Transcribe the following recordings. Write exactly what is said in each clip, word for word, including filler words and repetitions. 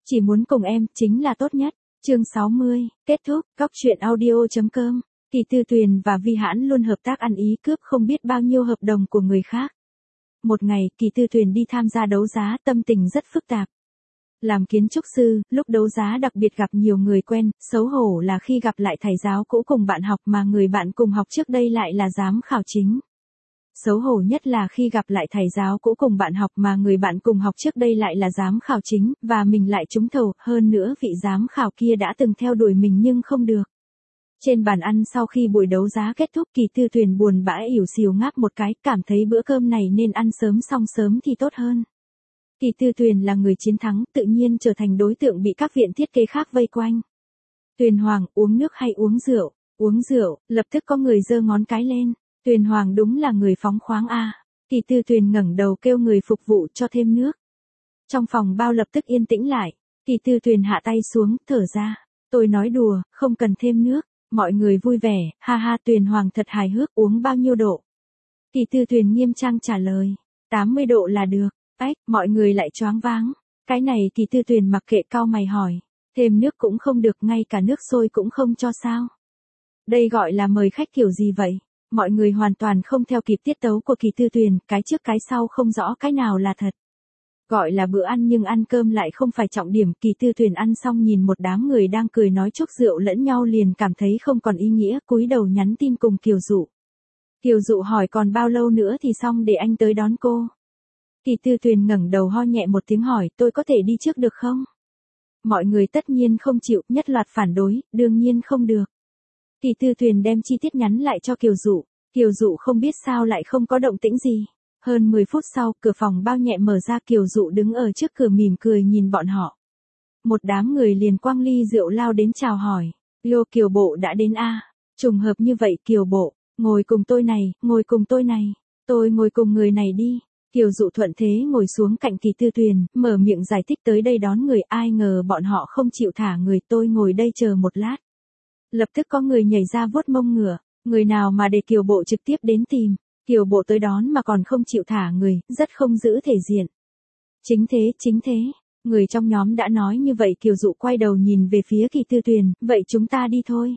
Chỉ muốn cùng em, chính là tốt nhất. Chương sáu mươi, kết thúc, góc truyện audio.com. Kỳ Tư Tuyền và Vi Hãn luôn hợp tác ăn ý cướp không biết bao nhiêu hợp đồng của người khác. Một ngày, Kỳ Tư Tuyền đi tham gia đấu giá, tâm tình rất phức tạp. Làm kiến trúc sư, lúc đấu giá đặc biệt gặp nhiều người quen, xấu hổ là khi gặp lại thầy giáo cũ cùng bạn học mà người bạn cùng học trước đây lại là giám khảo chính. Xấu hổ nhất là khi gặp lại thầy giáo cũ cùng bạn học mà người bạn cùng học trước đây lại là giám khảo chính, và mình lại trúng thầu, hơn nữa vị giám khảo kia đã từng theo đuổi mình nhưng không được. Trên bàn ăn sau khi buổi đấu giá kết thúc, Kỳ Tư Tuyền buồn bã ỉu xìu ngáp một cái, cảm thấy bữa cơm này nên ăn sớm xong sớm thì tốt hơn. Kỳ Tư Tuyền là người chiến thắng, tự nhiên trở thành đối tượng bị các viện thiết kế khác vây quanh. Tuyền Hoàng, uống nước hay uống rượu? Uống rượu, lập tức có người giơ ngón cái lên. Tuyền Hoàng đúng là người phóng khoáng a. Kỳ Tư Tuyền ngẩng đầu kêu người phục vụ cho thêm nước. Trong phòng bao lập tức yên tĩnh lại. Kỳ Tư Tuyền hạ tay xuống, thở ra. Tôi nói đùa, không cần thêm nước. Mọi người vui vẻ, ha ha. Tuyền Hoàng thật hài hước, uống bao nhiêu độ? Kỳ Tư Tuyền nghiêm trang trả lời. tám mươi độ là được. Ách, mọi người lại choáng váng. Cái này Kỳ Tư Tuyền mặc kệ, cau mày hỏi. Thêm nước cũng không được, ngay cả nước sôi cũng không cho sao? Đây gọi là mời khách kiểu gì vậy? Mọi người hoàn toàn không theo kịp tiết tấu của Kỳ Tư Tuyền, cái trước cái sau không rõ cái nào là thật. Gọi là bữa ăn nhưng ăn cơm lại không phải trọng điểm. Kỳ Tư Tuyền ăn xong nhìn một đám người đang cười nói chúc rượu lẫn nhau liền cảm thấy không còn ý nghĩa, cúi đầu nhắn tin cùng Kiều Dụ. Kiều Dụ hỏi còn bao lâu nữa thì xong để anh tới đón cô. Kỳ Tư Tuyền ngẩng đầu ho nhẹ một tiếng hỏi, tôi có thể đi trước được không? Mọi người tất nhiên không chịu, nhất loạt phản đối, đương nhiên không được. Kỳ Tư Tuyền đem chi tiết nhắn lại cho Kiều Dụ. Kiều Dụ không biết sao lại không có động tĩnh gì. Hơn mười phút sau, cửa phòng bao nhẹ mở ra, Kiều Dụ đứng ở trước cửa mỉm cười nhìn bọn họ. Một đám người liền quăng ly rượu lao đến chào hỏi. Lô Kiều Bộ đã đến a. Trùng hợp như vậy Kiều Bộ, ngồi cùng tôi này, ngồi cùng tôi này. Tôi ngồi cùng người này đi. Kiều Dụ thuận thế ngồi xuống cạnh Kỳ Tư Tuyền, mở miệng giải thích tới đây đón người, ai ngờ bọn họ không chịu thả người, tôi ngồi đây chờ một lát. Lập tức có người nhảy ra vuốt mông ngựa, người nào mà để Kiều Bộ trực tiếp đến tìm, Kiều Bộ tới đón mà còn không chịu thả người, rất không giữ thể diện. Chính thế, chính thế, người trong nhóm đã nói như vậy. Kiều Dụ quay đầu nhìn về phía Kỳ Tư Tuyền, vậy chúng ta đi thôi.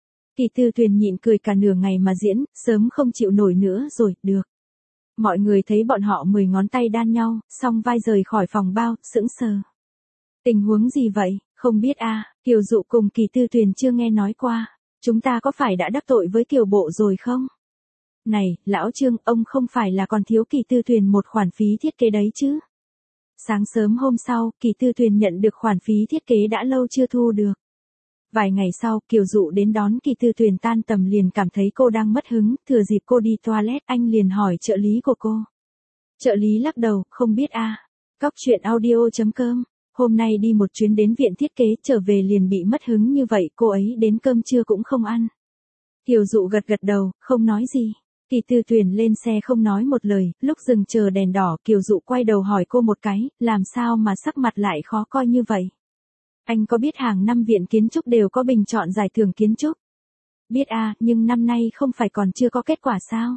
Kỳ Tư Tuyền nhịn cười cả nửa ngày mà diễn, sớm không chịu nổi nữa rồi, được. Mọi người thấy bọn họ mười ngón tay đan nhau, song vai rời khỏi phòng bao, sững sờ. Tình huống gì vậy, không biết a. Kiều Dụ cùng Kỳ Tư Tuyền chưa nghe nói qua. Chúng ta có phải đã đắc tội với Kiều Bộ rồi không? Này, lão Trương, ông không phải là còn thiếu Kỳ Tư Tuyền một khoản phí thiết kế đấy chứ? Sáng sớm hôm sau, Kỳ Tư Tuyền nhận được khoản phí thiết kế đã lâu chưa thu được. Vài ngày sau, Kiều Dụ đến đón Kỳ Tư Tuyền tan tầm liền cảm thấy cô đang mất hứng, thừa dịp cô đi toilet, anh liền hỏi trợ lý của cô. Trợ lý lắc đầu, không biết a. Góc truyện audio.com. Hôm nay đi một chuyến đến viện thiết kế, trở về liền bị mất hứng như vậy, cô ấy đến cơm trưa cũng không ăn. Kiều Dụ gật gật đầu, không nói gì. Kỳ Tư Tuyền lên xe không nói một lời, lúc dừng chờ đèn đỏ, Kiều Dụ quay đầu hỏi cô một cái, làm sao mà sắc mặt lại khó coi như vậy? Anh có biết hàng năm viện kiến trúc đều có bình chọn giải thưởng kiến trúc? Biết a, nhưng năm nay không phải còn chưa có kết quả sao?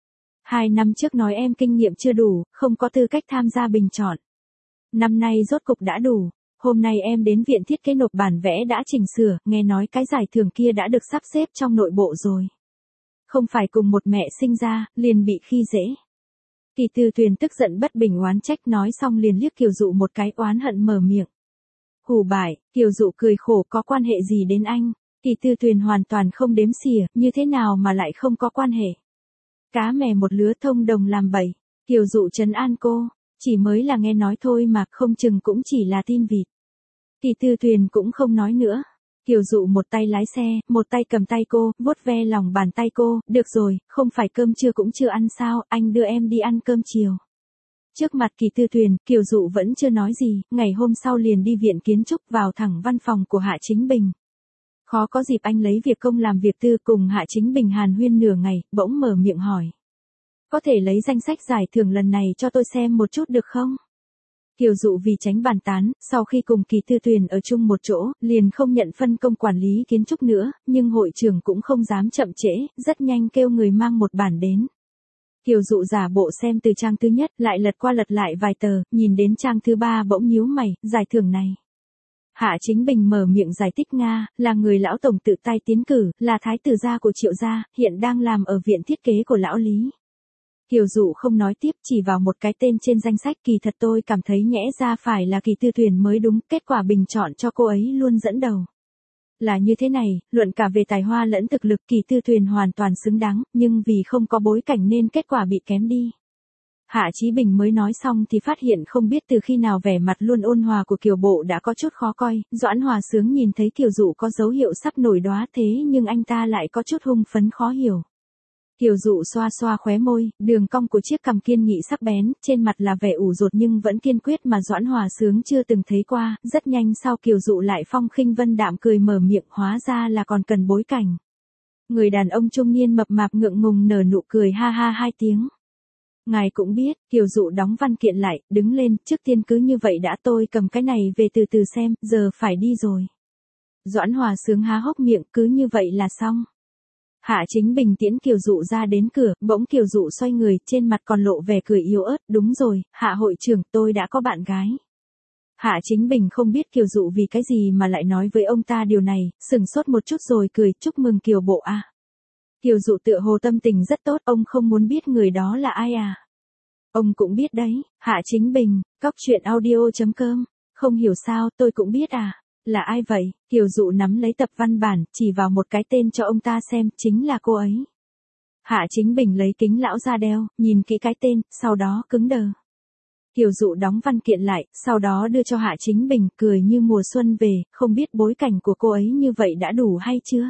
Hai năm trước nói em kinh nghiệm chưa đủ, không có tư cách tham gia bình chọn. Năm nay rốt cục đã đủ. Hôm nay em đến viện thiết kế nộp bản vẽ đã chỉnh sửa, nghe nói cái giải thưởng kia đã được sắp xếp trong nội bộ rồi. Không phải cùng một mẹ sinh ra, liền bị khi dễ. Kỳ Tư Tuyền tức giận bất bình oán trách, nói xong liền liếc Kiều Dụ một cái, oán hận mở miệng. Hù bại. Kiều Dụ cười khổ, có quan hệ gì đến anh? Kỳ Tư Tuyền hoàn toàn không đếm xỉa, như thế nào mà lại không có quan hệ? Cá mè một lứa thông đồng làm bậy. Kiều Dụ trấn an cô, chỉ mới là nghe nói thôi mà, không chừng cũng chỉ là tin vịt. Kỳ Tư Tuyền cũng không nói nữa. Kiều Dụ một tay lái xe, một tay cầm tay cô, vuốt ve lòng bàn tay cô, được rồi, không phải cơm trưa cũng chưa ăn sao, anh đưa em đi ăn cơm chiều. Trước mặt Kỳ Tư Tuyền, Kiều Dụ vẫn chưa nói gì, ngày hôm sau liền đi viện kiến trúc, vào thẳng văn phòng của Hạ Chính Bình. Khó có dịp anh lấy việc công làm việc tư, cùng Hạ Chính Bình hàn huyên nửa ngày, bỗng mở miệng hỏi. Có thể lấy danh sách giải thưởng lần này cho tôi xem một chút được không? Kiều Dụ vì tránh bàn tán, sau khi cùng Kỳ Tư Tuyền ở chung một chỗ, liền không nhận phân công quản lý kiến trúc nữa, nhưng hội trưởng cũng không dám chậm trễ, rất nhanh kêu người mang một bản đến. Kiều Dụ giả bộ xem từ trang thứ nhất, lại lật qua lật lại vài tờ, nhìn đến trang thứ ba bỗng nhíu mày, giải thưởng này. Hạ Chính Bình mở miệng giải thích Nga, là người lão tổng tự tay tiến cử, là thái tử gia của Triệu gia, hiện đang làm ở viện thiết kế của lão Lý. Kiều Dụ không nói tiếp, chỉ vào một cái tên trên danh sách. Kỳ thật tôi cảm thấy nhẽ ra phải là Kỳ Tư Tuyền mới đúng, kết quả bình chọn cho cô ấy luôn dẫn đầu. Là như thế này, luận cả về tài hoa lẫn thực lực Kỳ Tư Tuyền hoàn toàn xứng đáng, nhưng vì không có bối cảnh nên kết quả bị kém đi. Hạ Chí Bình mới nói xong thì phát hiện không biết từ khi nào vẻ mặt luôn ôn hòa của Kiều Bộ đã có chút khó coi. Doãn Hòa Sướng nhìn thấy Kiều Dụ có dấu hiệu sắp nổi đóa thế nhưng anh ta lại có chút hung phấn khó hiểu. Kiều Dụ xoa xoa khóe môi, đường cong của chiếc cằm kiên nghị sắc bén, trên mặt là vẻ ủ rột nhưng vẫn kiên quyết mà Doãn Hòa Sướng chưa từng thấy qua. Rất nhanh sau Kiều Dụ lại phong khinh vân đạm cười mở miệng, hóa ra là còn cần bối cảnh. Người đàn ông trung niên mập mạp ngượng ngùng nở nụ cười ha ha hai tiếng. Ngài cũng biết, Kiều Dụ đóng văn kiện lại, đứng lên, trước tiên cứ như vậy đã, tôi cầm cái này về từ từ xem, giờ phải đi rồi. Doãn Hòa Sướng há hốc miệng, cứ như vậy là xong. Hạ Chính Bình tiễn Kiều Dụ ra đến cửa, bỗng Kiều Dụ xoay người, trên mặt còn lộ vẻ cười yếu ớt, đúng rồi, Hạ hội trưởng, tôi đã có bạn gái. Hạ Chính Bình không biết Kiều Dụ vì cái gì mà lại nói với ông ta điều này, sừng sốt một chút rồi cười, chúc mừng Kiều Bộ à. Kiều Dụ tựa hồ tâm tình rất tốt, ông không muốn biết người đó là ai à? Ông cũng biết đấy, Hạ Chính Bình, cóc truyện audio chấm com, không hiểu sao, tôi cũng biết à, là ai vậy? Kiều Dụ nắm lấy tập văn bản, chỉ vào một cái tên cho ông ta xem, chính là cô ấy. Hạ Chính Bình lấy kính lão ra đeo, nhìn kỹ cái tên, sau đó cứng đờ. Kiều Dụ đóng văn kiện lại, sau đó đưa cho Hạ Chính Bình, cười như mùa xuân về, không biết bối cảnh của cô ấy như vậy đã đủ hay chưa?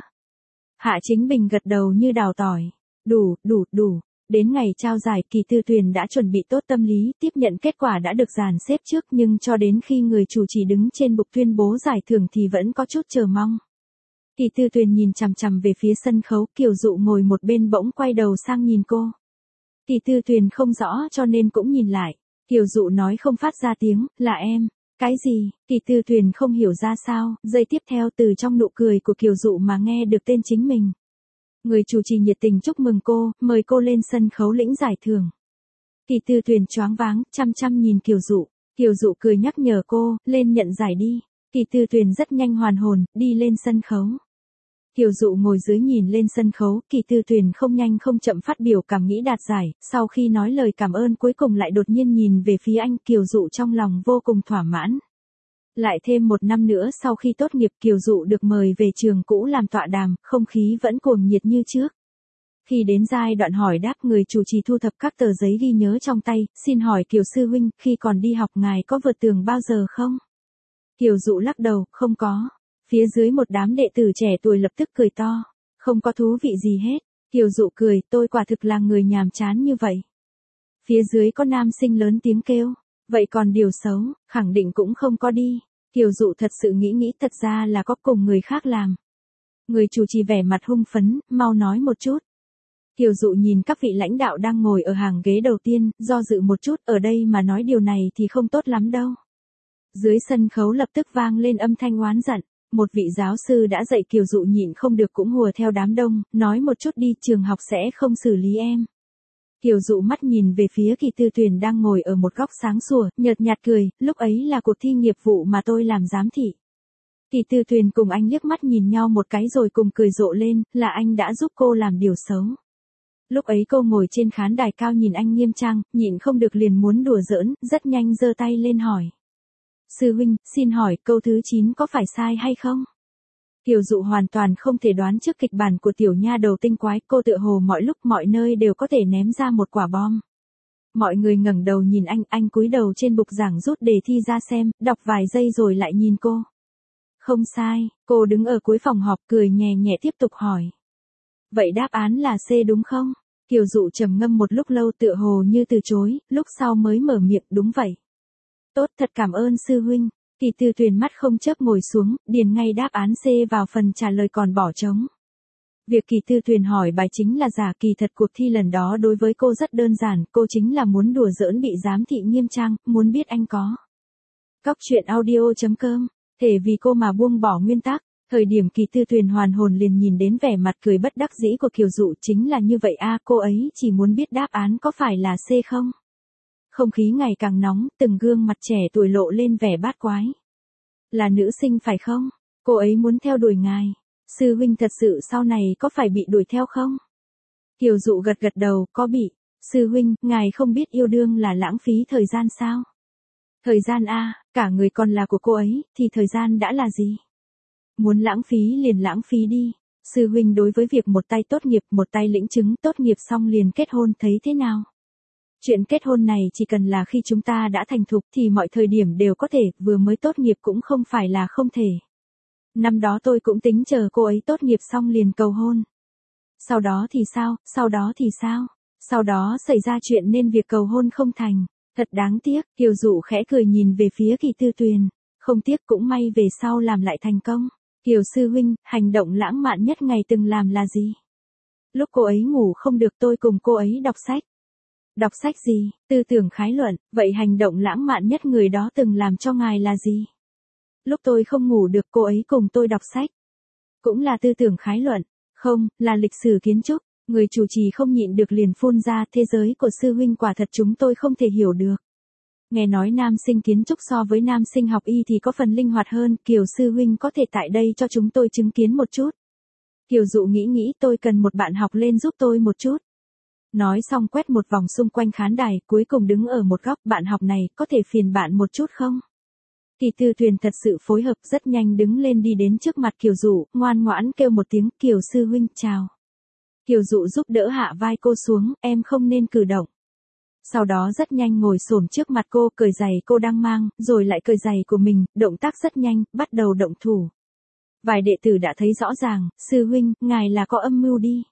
Hạ Chính Bình gật đầu như đào tỏi. Đủ, đủ, đủ. Đến ngày trao giải, Kỳ Tư Tuyền đã chuẩn bị tốt tâm lý, tiếp nhận kết quả đã được dàn xếp trước nhưng cho đến khi người chủ trì đứng trên bục tuyên bố giải thưởng thì vẫn có chút chờ mong. Kỳ Tư Tuyền nhìn chằm chằm về phía sân khấu, Kiều Dụ ngồi một bên bỗng quay đầu sang nhìn cô. Kỳ Tư Tuyền không rõ cho nên cũng nhìn lại. Kiều Dụ nói không phát ra tiếng, là em. Cái gì? Kỳ Tư Tuyền không hiểu ra sao, giây tiếp theo từ trong nụ cười của Kiều Dụ mà nghe được tên chính mình. Người chủ trì nhiệt tình chúc mừng cô, mời cô lên sân khấu lĩnh giải thưởng. Kỳ Tư Tuyền choáng váng, chăm chăm nhìn Kiều Dụ. Kiều Dụ cười nhắc nhở cô, lên nhận giải đi. Kỳ Tư Tuyền rất nhanh hoàn hồn, đi lên sân khấu. Kiều Dụ ngồi dưới nhìn lên sân khấu, Kỳ Tư Tuyền không nhanh không chậm phát biểu cảm nghĩ đạt giải, sau khi nói lời cảm ơn cuối cùng lại đột nhiên nhìn về phía anh, Kiều Dụ trong lòng vô cùng thỏa mãn. Lại thêm một năm nữa sau khi tốt nghiệp Kiều Dụ được mời về trường cũ làm tọa đàm, không khí vẫn cuồng nhiệt như trước. Khi đến giai đoạn hỏi đáp, người chủ trì thu thập các tờ giấy ghi nhớ trong tay, xin hỏi Kiều sư huynh, khi còn đi học ngài có vượt tường bao giờ không? Kiều Dụ lắc đầu, không có. Phía dưới một đám đệ tử trẻ tuổi lập tức cười to. Không có thú vị gì hết. Kiều Dụ cười, tôi quả thực là người nhàm chán như vậy. Phía dưới có nam sinh lớn tiếng kêu. Vậy còn điều xấu, khẳng định cũng không có đi. Kiều Dụ thật sự nghĩ nghĩ thật ra là có cùng người khác làm. Người chủ trì vẻ mặt hung phấn, mau nói một chút. Kiều Dụ nhìn các vị lãnh đạo đang ngồi ở hàng ghế đầu tiên, do dự một chút, ở đây mà nói điều này thì không tốt lắm đâu. Dưới sân khấu lập tức vang lên âm thanh oán giận. Một vị giáo sư đã dạy Kiều Dụ nhịn không được cũng hùa theo đám đông, nói một chút đi, trường học sẽ không xử lý em. Kiều Dụ mắt nhìn về phía Kỳ Tư Tuyền đang ngồi ở một góc sáng sủa, nhợt nhạt cười, lúc ấy là cuộc thi nghiệp vụ mà tôi làm giám thị. Kỳ Tư Tuyền cùng anh liếc mắt nhìn nhau một cái rồi cùng cười rộ lên, là anh đã giúp cô làm điều xấu. Lúc ấy cô ngồi trên khán đài cao nhìn anh nghiêm trang, nhịn không được liền muốn đùa giỡn, rất nhanh giơ tay lên hỏi. Sư huynh, xin hỏi câu thứ chín có phải sai hay không? Kiều Dụ hoàn toàn không thể đoán trước kịch bản của tiểu nha đầu tinh quái, cô tựa hồ mọi lúc mọi nơi đều có thể ném ra một quả bom. Mọi người ngẩng đầu nhìn anh, anh cúi đầu trên bục giảng rút đề thi ra xem, đọc vài giây rồi lại nhìn cô. Không sai, cô đứng ở cuối phòng họp cười nhẹ nhẹ tiếp tục hỏi. Vậy đáp án là C đúng không? Kiều Dụ trầm ngâm một lúc lâu tựa hồ như từ chối, lúc sau mới mở miệng, đúng vậy. Tốt, thật cảm ơn sư huynh. Kỳ Tư Tuyền mắt không chớp ngồi xuống, điền ngay đáp án C vào phần trả lời còn bỏ trống. Việc Kỳ Tư Tuyền hỏi bài chính là giả, kỳ thật cuộc thi lần đó đối với cô rất đơn giản, cô chính là muốn đùa giỡn bị giám thị nghiêm trang, muốn biết anh có. Cóc truyện audio chấm com, thể vì cô mà buông bỏ nguyên tắc. Thời điểm Kỳ Tư Tuyền hoàn hồn liền nhìn đến vẻ mặt cười bất đắc dĩ của Kiều Dụ, chính là như vậy a, cô ấy chỉ muốn biết đáp án có phải là C không. Không khí ngày càng nóng, từng gương mặt trẻ tuổi lộ lên vẻ bát quái. Là nữ sinh phải không? Cô ấy muốn theo đuổi ngài. Sư huynh thật sự sau này có phải bị đuổi theo không? Kiều Dụ gật gật đầu, có bị. Sư huynh, ngài không biết yêu đương là lãng phí thời gian sao? Thời gian a, cả người còn là của cô ấy, thì thời gian đã là gì? Muốn lãng phí liền lãng phí đi. Sư huynh đối với việc một tay tốt nghiệp, một tay lĩnh chứng tốt nghiệp xong liền kết hôn thấy thế nào? Chuyện kết hôn này chỉ cần là khi chúng ta đã thành thục thì mọi thời điểm đều có thể, vừa mới tốt nghiệp cũng không phải là không thể. Năm đó tôi cũng tính chờ cô ấy tốt nghiệp xong liền cầu hôn. Sau đó thì sao, sau đó thì sao? Sau đó xảy ra chuyện nên việc cầu hôn không thành. Thật đáng tiếc, Kiều Dụ khẽ cười nhìn về phía Kỳ Tư Tuyền. Không tiếc cũng may về sau làm lại thành công. Kiều sư huynh, hành động lãng mạn nhất ngày từng làm là gì? Lúc cô ấy ngủ không được tôi cùng cô ấy đọc sách. Đọc sách gì? Tư tưởng khái luận, vậy hành động lãng mạn nhất người đó từng làm cho ngài là gì? Lúc tôi không ngủ được cô ấy cùng tôi đọc sách. Cũng là tư tưởng khái luận, không, là lịch sử kiến trúc. Người chủ trì không nhịn được liền phun ra, thế giới của sư huynh quả thật chúng tôi không thể hiểu được. Nghe nói nam sinh kiến trúc so với nam sinh học y thì có phần linh hoạt hơn, Kiều sư huynh có thể tại đây cho chúng tôi chứng kiến một chút. Kiều Dụ nghĩ nghĩ tôi cần một bạn học lên giúp tôi một chút. Nói xong quét một vòng xung quanh khán đài, cuối cùng đứng ở một góc, bạn học này, có thể phiền bạn một chút không? Kỳ Tư Tuyền thật sự phối hợp rất nhanh đứng lên đi đến trước mặt Kiều Dụ, ngoan ngoãn kêu một tiếng, Kiều sư huynh, chào. Kiều Dụ giúp đỡ hạ vai cô xuống, em không nên cử động. Sau đó rất nhanh ngồi xổm trước mặt cô, cởi giày cô đang mang, rồi lại cởi giày của mình, động tác rất nhanh, bắt đầu động thủ. Vài đệ tử đã thấy rõ ràng, sư huynh, ngài là có âm mưu đi.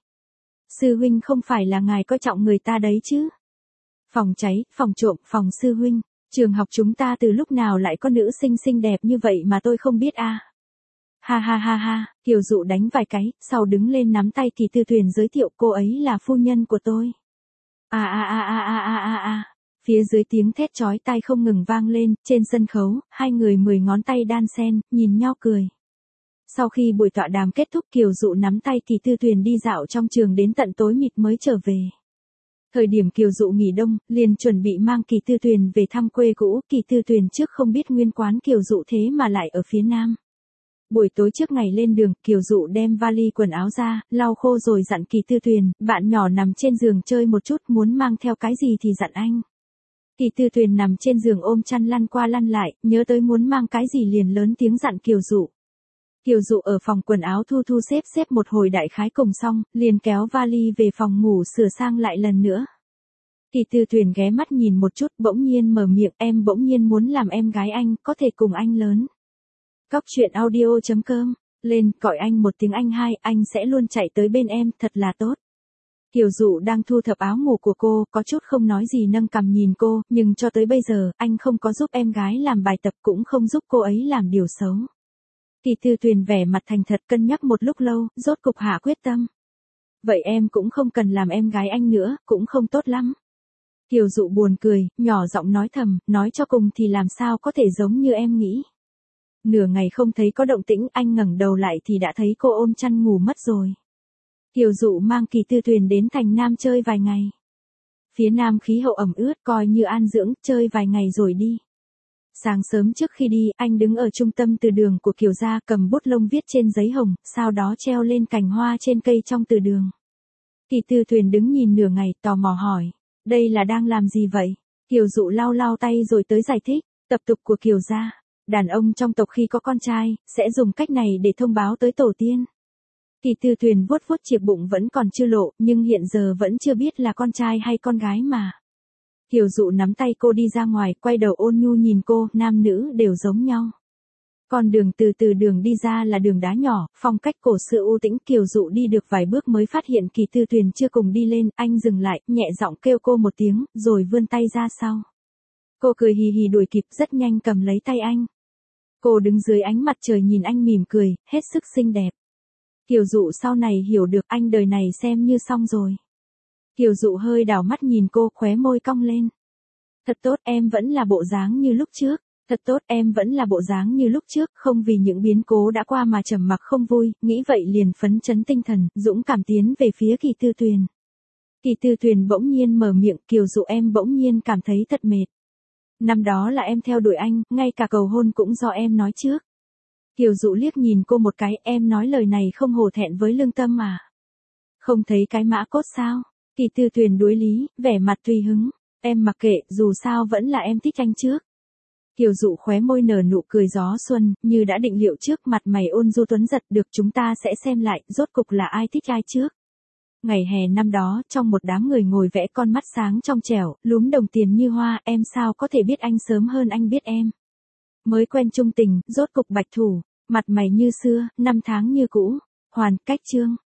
Sư huynh không phải là ngài coi trọng người ta đấy chứ. Phòng cháy, phòng trộm, phòng sư huynh, trường học chúng ta từ lúc nào lại có nữ sinh xinh đẹp như vậy mà tôi không biết a. À? Ha ha ha ha, Kiều Dụ đánh vài cái, sau đứng lên nắm tay Kỳ Tư Tuyền giới thiệu cô ấy là phu nhân của tôi. A a a a a a a a. Phía dưới tiếng thét chói tai không ngừng vang lên, trên sân khấu, hai người mười ngón tay đan sen, nhìn nhau cười. Sau khi buổi tọa đàm kết thúc Kiều Dụ nắm tay Kỳ Tư Tuyền đi dạo trong trường đến tận tối mịt mới trở về. Thời điểm Kiều Dụ nghỉ đông, liền chuẩn bị mang Kỳ Tư Tuyền về thăm quê cũ, Kỳ Tư Tuyền trước không biết nguyên quán Kiều Dụ thế mà lại ở phía nam. Buổi tối trước ngày lên đường, Kiều Dụ đem vali quần áo ra, lau khô rồi dặn Kỳ Tư Tuyền, bạn nhỏ nằm trên giường chơi một chút, muốn mang theo cái gì thì dặn anh. Kỳ Tư Tuyền nằm trên giường ôm chăn lăn qua lăn lại, nhớ tới muốn mang cái gì liền lớn tiếng dặn Kiều Dụ. Kiều Dụ ở phòng quần áo thu thu xếp xếp một hồi đại khái cùng xong, liền kéo vali về phòng ngủ sửa sang lại lần nữa. Kỳ Tư Tuyền ghé mắt nhìn một chút, bỗng nhiên mở miệng, em bỗng nhiên muốn làm em gái anh, có thể cùng anh lớn. Cóc truyện audio chấm com, lên, gọi anh một tiếng anh hai, anh sẽ luôn chạy tới bên em, thật là tốt. Kiều Dụ đang thu thập áo ngủ của cô, có chút không nói gì nâng cằm nhìn cô, nhưng cho tới bây giờ, anh không có giúp em gái làm bài tập cũng không giúp cô ấy làm điều xấu. Kỳ Tư Tuyền vẻ mặt thành thật cân nhắc một lúc lâu, rốt cục hạ quyết tâm. Vậy em cũng không cần làm em gái anh nữa, cũng không tốt lắm. Kiều Dụ buồn cười, nhỏ giọng nói thầm, nói cho cùng thì làm sao có thể giống như em nghĩ. Nửa ngày không thấy có động tĩnh, anh ngẩng đầu lại thì đã thấy cô ôm chăn ngủ mất rồi. Kiều Dụ mang Kỳ Tư Tuyền đến thành Nam chơi vài ngày. Phía Nam khí hậu ẩm ướt, coi như an dưỡng, chơi vài ngày rồi đi. Sáng sớm trước khi đi, anh đứng ở trung tâm từ đường của Kiều gia, cầm bút lông viết trên giấy hồng, sau đó treo lên cành hoa trên cây trong từ đường. Kỳ Tư Tuyền đứng nhìn nửa ngày, tò mò hỏi, đây là đang làm gì vậy? Kiều Dụ lau lau tay rồi tới giải thích, tập tục của Kiều gia. Đàn ông trong tộc khi có con trai, sẽ dùng cách này để thông báo tới tổ tiên. Kỳ Tư Tuyền vuốt vuốt chiếc bụng vẫn còn chưa lộ, nhưng hiện giờ vẫn chưa biết là con trai hay con gái mà. Kiều Dụ nắm tay cô đi ra ngoài, quay đầu ôn nhu nhìn cô, nam nữ đều giống nhau. Con đường từ từ đường đi ra là đường đá nhỏ, phong cách cổ xưa u tĩnh. Kiều Dụ đi được vài bước mới phát hiện Kỳ Tư Tuyền chưa cùng đi lên, anh dừng lại, nhẹ giọng kêu cô một tiếng, rồi vươn tay ra sau. Cô cười hì hì đuổi kịp, rất nhanh cầm lấy tay anh. Cô đứng dưới ánh mặt trời nhìn anh mỉm cười, hết sức xinh đẹp. Kiều Dụ sau này hiểu được anh đời này xem như xong rồi. Kiều Dụ hơi đảo mắt nhìn cô, khóe môi cong lên. Thật tốt, em vẫn là bộ dáng như lúc trước. Thật tốt, em vẫn là bộ dáng như lúc trước, không vì những biến cố đã qua mà trầm mặc không vui, nghĩ vậy liền phấn chấn tinh thần, dũng cảm tiến về phía Kỳ Tư Tuyền. Kỳ Tư Tuyền bỗng nhiên mở miệng, Kiều Dụ em bỗng nhiên cảm thấy thật mệt. Năm đó là em theo đuổi anh, ngay cả cầu hôn cũng do em nói trước. Kiều Dụ liếc nhìn cô một cái, em nói lời này không hổ thẹn với lương tâm à. Không thấy cái mã cốt sao? Kỳ Tư Tuyền đối lý, vẻ mặt tùy hứng. Em mặc kệ, dù sao vẫn là em thích anh trước. Kiều Dụ khóe môi nở nụ cười gió xuân, như đã định liệu trước, mặt mày ôn du tuấn giật, được, chúng ta sẽ xem lại, rốt cục là ai thích ai trước. Ngày hè năm đó, trong một đám người ngồi vẽ, con mắt sáng trong trẻo, lúm đồng tiền như hoa, em sao có thể biết anh sớm hơn anh biết em. Mới quen chung tình, rốt cục bạch thủ, mặt mày như xưa, năm tháng như cũ, hoàn cách chương.